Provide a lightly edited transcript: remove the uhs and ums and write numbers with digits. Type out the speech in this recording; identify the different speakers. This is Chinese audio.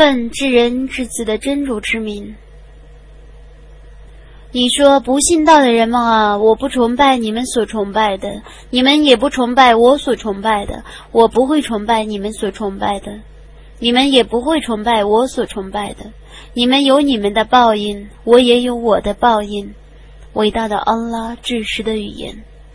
Speaker 1: 份至人至子的真主之名。你说不信道的人们啊，我不崇拜你们所崇拜的，你们也不崇拜我所崇拜的，我不会崇拜你们所崇拜的，你们也不会崇拜我所崇拜的。你们有你们的报应，我也有我的报应。伟大的安拉至实的语言。